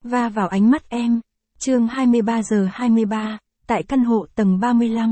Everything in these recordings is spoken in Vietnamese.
va vào ánh mắt em. Chương 23:23, tại căn hộ tầng 35.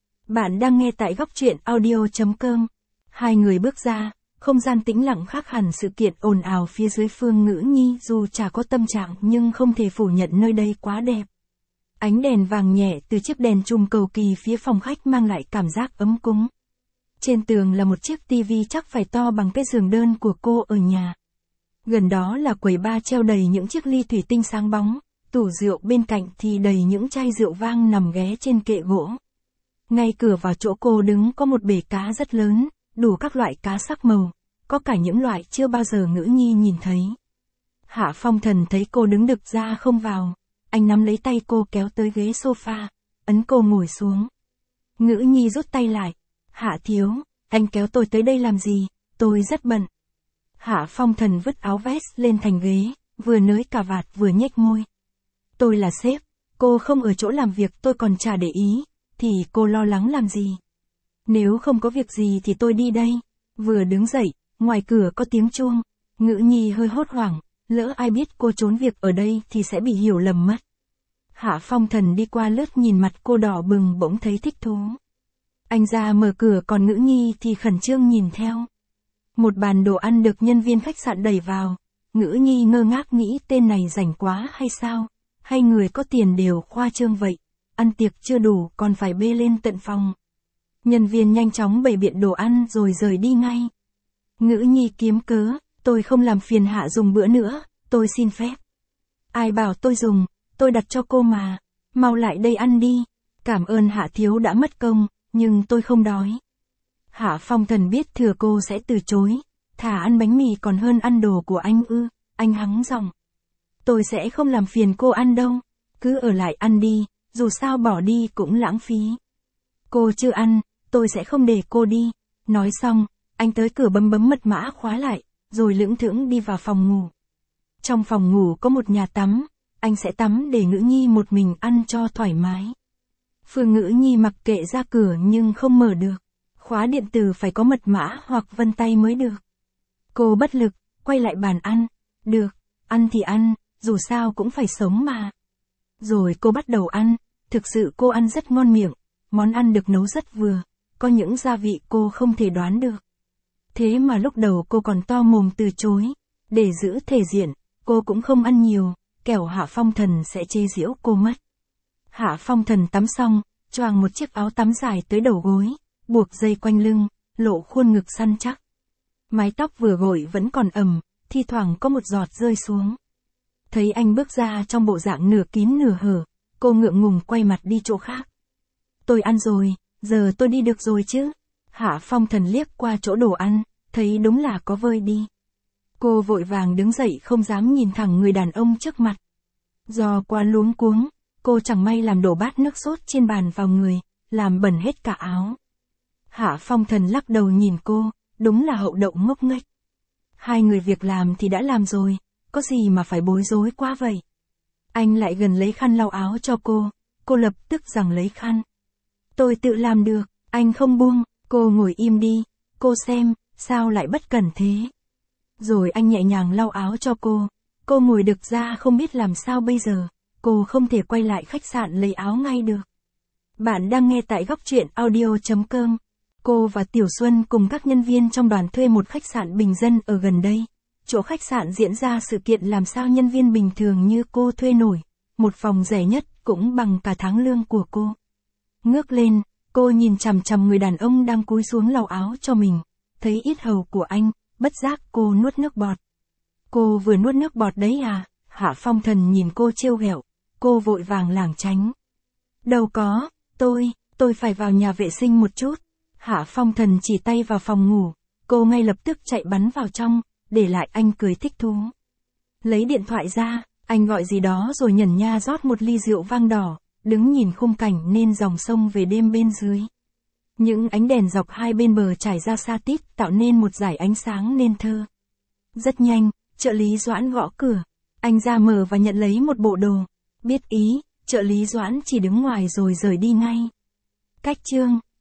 Bạn đang nghe tại góc truyện audio.com. Hai người bước ra, không gian tĩnh lặng khác hẳn sự kiện ồn ào phía dưới. Phương Ngữ Nhi dù chả có tâm trạng nhưng không thể phủ nhận nơi đây quá đẹp. Ánh đèn vàng nhẹ từ chiếc đèn chùm cầu kỳ phía phòng khách mang lại cảm giác ấm cúng. Trên tường là một chiếc tivi chắc phải to bằng cái giường đơn của cô ở nhà. Gần đó là quầy bar treo đầy những chiếc ly thủy tinh sáng bóng, tủ rượu bên cạnh thì đầy những chai rượu vang nằm ghé trên kệ gỗ. Ngay cửa vào chỗ cô đứng có một bể cá rất lớn, đủ các loại cá sắc màu, có cả những loại chưa bao giờ Ngữ Nhi nhìn thấy. Hạ Phong Thần thấy cô đứng đực ra không vào, anh nắm lấy tay cô kéo tới ghế sofa, ấn cô ngồi xuống. Ngữ Nhi rút tay lại. Hạ thiếu, anh kéo tôi tới đây làm gì, tôi rất bận. Hạ Phong Thần vứt áo vest lên thành ghế, vừa nới cà vạt vừa nhếch môi. Tôi là sếp, cô không ở chỗ làm việc tôi còn chả để ý, thì cô lo lắng làm gì? Nếu không có việc gì thì tôi đi đây. Vừa đứng dậy, ngoài cửa có tiếng chuông. Ngữ Nhi hơi hốt hoảng, lỡ ai biết cô trốn việc ở đây thì sẽ bị hiểu lầm mất. Hạ Phong Thần đi qua lướt nhìn mặt cô đỏ bừng bỗng thấy thích thú. Anh ra mở cửa còn Ngữ Nhi thì khẩn trương nhìn theo. Một bàn đồ ăn được nhân viên khách sạn đẩy vào. Ngữ Nhi ngơ ngác nghĩ tên này rảnh quá hay sao? Hay người có tiền đều khoa trương vậy? Ăn tiệc chưa đủ còn phải bê lên tận phòng. Nhân viên nhanh chóng bày biện đồ ăn rồi rời đi ngay. Ngữ Nhi kiếm cớ, tôi không làm phiền Hạ dùng bữa nữa, tôi xin phép. Ai bảo tôi dùng, tôi đặt cho cô mà. Mau lại đây ăn đi. Cảm ơn Hạ thiếu đã mất công, nhưng tôi không đói. Hạ Phong Thần biết thừa cô sẽ từ chối, thà ăn bánh mì còn hơn ăn đồ của anh ư, anh hắng giọng. Tôi sẽ không làm phiền cô ăn đâu, cứ ở lại ăn đi, dù sao bỏ đi cũng lãng phí. Cô chưa ăn, tôi sẽ không để cô đi. Nói xong, anh tới cửa bấm mật mã khóa lại, rồi lững thững đi vào phòng ngủ. Trong phòng ngủ có một nhà tắm, anh sẽ tắm để Ngữ Nhi một mình ăn cho thoải mái. Phương Ngữ Nhi mặc kệ ra cửa nhưng không mở được. Khóa điện tử phải có mật mã hoặc vân tay mới được. Cô bất lực, quay lại bàn ăn. Được, ăn thì ăn, dù sao cũng phải sống mà. Rồi cô bắt đầu ăn, thực sự cô ăn rất ngon miệng, món ăn được nấu rất vừa, có những gia vị cô không thể đoán được. Thế mà lúc đầu cô còn to mồm từ chối, để giữ thể diện, cô cũng không ăn nhiều, kẻo Hạ Phong Thần sẽ chê giễu cô mất. Hạ Phong Thần tắm xong, choàng một chiếc áo tắm dài tới đầu gối, buộc dây quanh lưng, lộ khuôn ngực săn chắc. Mái tóc vừa gội vẫn còn ẩm, thi thoảng có một giọt rơi xuống. Thấy anh bước ra trong bộ dạng nửa kín nửa hở, cô ngượng ngùng quay mặt đi chỗ khác. Tôi ăn rồi, giờ tôi đi được rồi chứ? Hạ Phong Thần liếc qua chỗ đồ ăn, thấy đúng là có vơi đi. Cô vội vàng đứng dậy không dám nhìn thẳng người đàn ông trước mặt. Do quá luống cuống, cô chẳng may làm đổ bát nước sốt trên bàn vào người, làm bẩn hết cả áo. Hạ Phong Thần lắc đầu nhìn cô, đúng là hậu đậu ngốc nghếch. Hai người việc làm thì đã làm rồi, có gì mà phải bối rối quá vậy. Anh lại gần lấy khăn lau áo cho cô lập tức giằng lấy khăn. Tôi tự làm được, anh không buông, cô ngồi im đi, cô xem, sao lại bất cẩn thế. Rồi anh nhẹ nhàng lau áo cho cô ngồi đực ra không biết làm sao bây giờ, cô không thể quay lại khách sạn lấy áo ngay được. Bạn đang nghe tại góc truyện audio.com. Cô và Tiểu Xuân cùng các nhân viên trong đoàn thuê một khách sạn bình dân ở gần đây. Chỗ khách sạn diễn ra sự kiện làm sao nhân viên bình thường như cô thuê nổi, một phòng rẻ nhất cũng bằng cả tháng lương của cô. Ngước lên, cô nhìn chằm chằm người đàn ông đang cúi xuống lau áo cho mình, thấy yết hầu của anh, bất giác cô nuốt nước bọt. Cô vừa nuốt nước bọt đấy à? Hạ Phong Thần nhìn cô trêu ghẹo, cô vội vàng lảng tránh. Đâu có, tôi phải vào nhà vệ sinh một chút. Hạ Phong Thần chỉ tay vào phòng ngủ, cô ngay lập tức chạy bắn vào trong, để lại anh cười thích thú. Lấy điện thoại ra, anh gọi gì đó rồi nhẩn nha rót một ly rượu vang đỏ, đứng nhìn khung cảnh nên dòng sông về đêm bên dưới. Những ánh đèn dọc hai bên bờ trải ra xa tít tạo nên một dải ánh sáng nên thơ. Rất nhanh, trợ lý Doãn gõ cửa, anh ra mở và nhận lấy một bộ đồ. Biết ý, trợ lý Doãn chỉ đứng ngoài rồi rời đi ngay. Cách chương